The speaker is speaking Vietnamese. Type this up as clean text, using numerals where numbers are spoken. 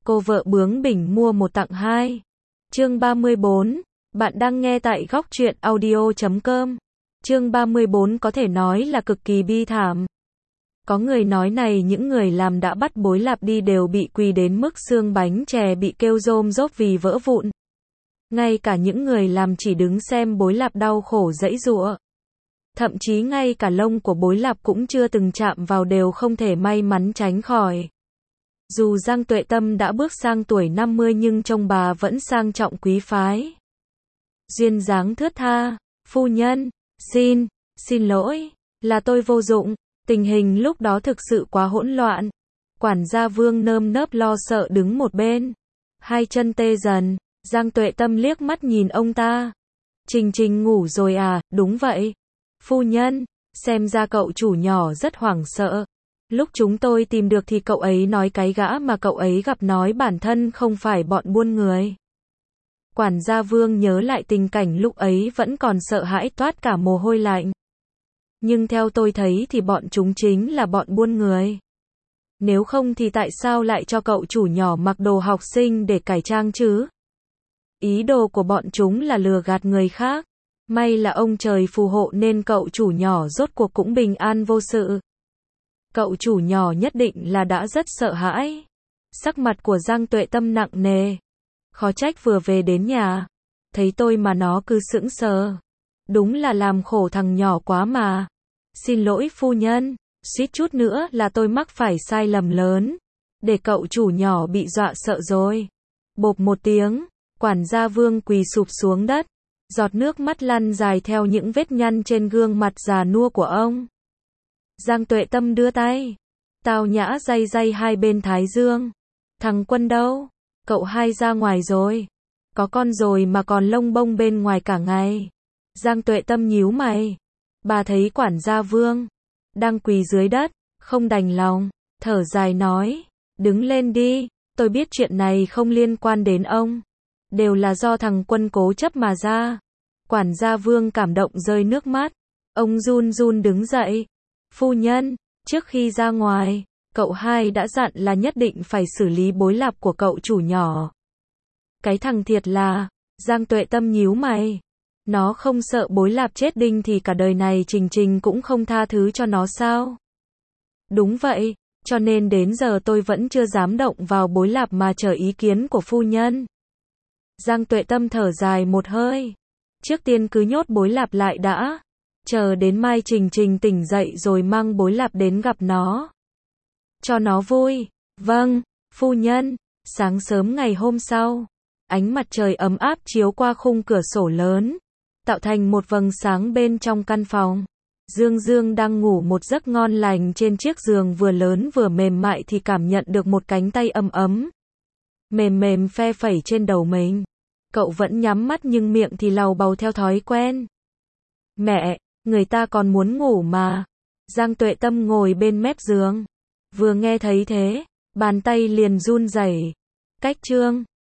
Cô vợ bướng bỉnh mua một tặng hai. Chương 34. Bạn đang nghe tại góc truyện audio.com. Chương 34 có thể nói là cực kỳ bi thảm. Có người nói này, những người làm đã bắt bối lạp đi đều bị quỳ đến mức xương bánh chè bị kêu rôm rốp vì vỡ vụn. Ngay cả những người làm chỉ đứng xem bối lạp đau khổ giãy giụa. Thậm chí ngay cả lông của bối lạp cũng chưa từng chạm vào đều không thể may mắn tránh khỏi. Dù Giang Tuệ Tâm đã bước sang tuổi 50 nhưng trông bà vẫn sang trọng quý phái. Duyên dáng thướt tha, phu nhân, xin lỗi, là tôi vô dụng, tình hình lúc đó thực sự quá hỗn loạn. Quản gia Vương nơm nớp lo sợ đứng một bên, hai chân tê dần. Giang Tuệ Tâm liếc mắt nhìn ông ta. Trình ngủ rồi à? Đúng vậy. Phu nhân, xem ra cậu chủ nhỏ rất hoảng sợ. Lúc chúng tôi tìm được thì cậu ấy nói cái gã mà cậu ấy gặp nói bản thân không phải bọn buôn người. Quản gia Vương nhớ lại tình cảnh lúc ấy vẫn còn sợ hãi toát cả mồ hôi lạnh. Nhưng theo tôi thấy thì bọn chúng chính là bọn buôn người. Nếu không thì tại sao lại cho cậu chủ nhỏ mặc đồ học sinh để cải trang chứ? Ý đồ của bọn chúng là lừa gạt người khác. May là ông trời phù hộ nên cậu chủ nhỏ rốt cuộc cũng bình an vô sự. Cậu chủ nhỏ nhất định là đã rất sợ hãi. Sắc mặt của Giang Tuệ Tâm nặng nề. Khó trách vừa về đến nhà, thấy tôi mà nó cứ sững sờ. Đúng là làm khổ thằng nhỏ quá mà. Xin lỗi phu nhân, suýt chút nữa là tôi mắc phải sai lầm lớn. Để cậu chủ nhỏ bị dọa sợ rồi. Bộp một tiếng, quản gia Vương quỳ sụp xuống đất. Giọt nước mắt lăn dài theo những vết nhăn trên gương mặt già nua của ông. Giang Tuệ Tâm đưa tay, tao nhã day hai bên thái dương. Thằng Quân đâu? Cậu hai ra ngoài rồi. Có con rồi mà còn lông bông bên ngoài cả ngày. Giang Tuệ Tâm nhíu mày. Bà thấy quản gia Vương đang quỳ dưới đất, không đành lòng, thở dài nói, đứng lên đi, tôi biết chuyện này không liên quan đến ông. Đều là do thằng Quân cố chấp mà ra. Quản gia Vương cảm động rơi nước mắt. Ông run run đứng dậy. Phu nhân, trước khi ra ngoài, cậu hai đã dặn là nhất định phải xử lý bối lạp của cậu chủ nhỏ. Cái thằng thiệt là, Giang Tuệ Tâm nhíu mày. Nó không sợ bối lạp chết đinh thì cả đời này Trình cũng không tha thứ cho nó sao? Đúng vậy, cho nên đến giờ tôi vẫn chưa dám động vào bối lạp mà chờ ý kiến của phu nhân. Giang Tuệ Tâm thở dài một hơi. Trước tiên cứ nhốt bối lạp lại đã. Chờ đến mai Trình tỉnh dậy rồi mang bối lạp đến gặp nó. Cho nó vui. Vâng, phu nhân. Sáng sớm ngày hôm sau, ánh mặt trời ấm áp chiếu qua khung cửa sổ lớn, tạo thành một vầng sáng bên trong căn phòng. Dương đang ngủ một giấc ngon lành trên chiếc giường vừa lớn vừa mềm mại thì cảm nhận được một cánh tay ấm ấm, mềm phe phẩy trên đầu mình. Cậu vẫn nhắm mắt nhưng miệng thì lầu bầu theo thói quen. Mẹ, người ta còn muốn ngủ mà. Giang Tuệ Tâm ngồi bên mép giường. Vừa nghe thấy thế, bàn tay liền run rẩy. Cách chương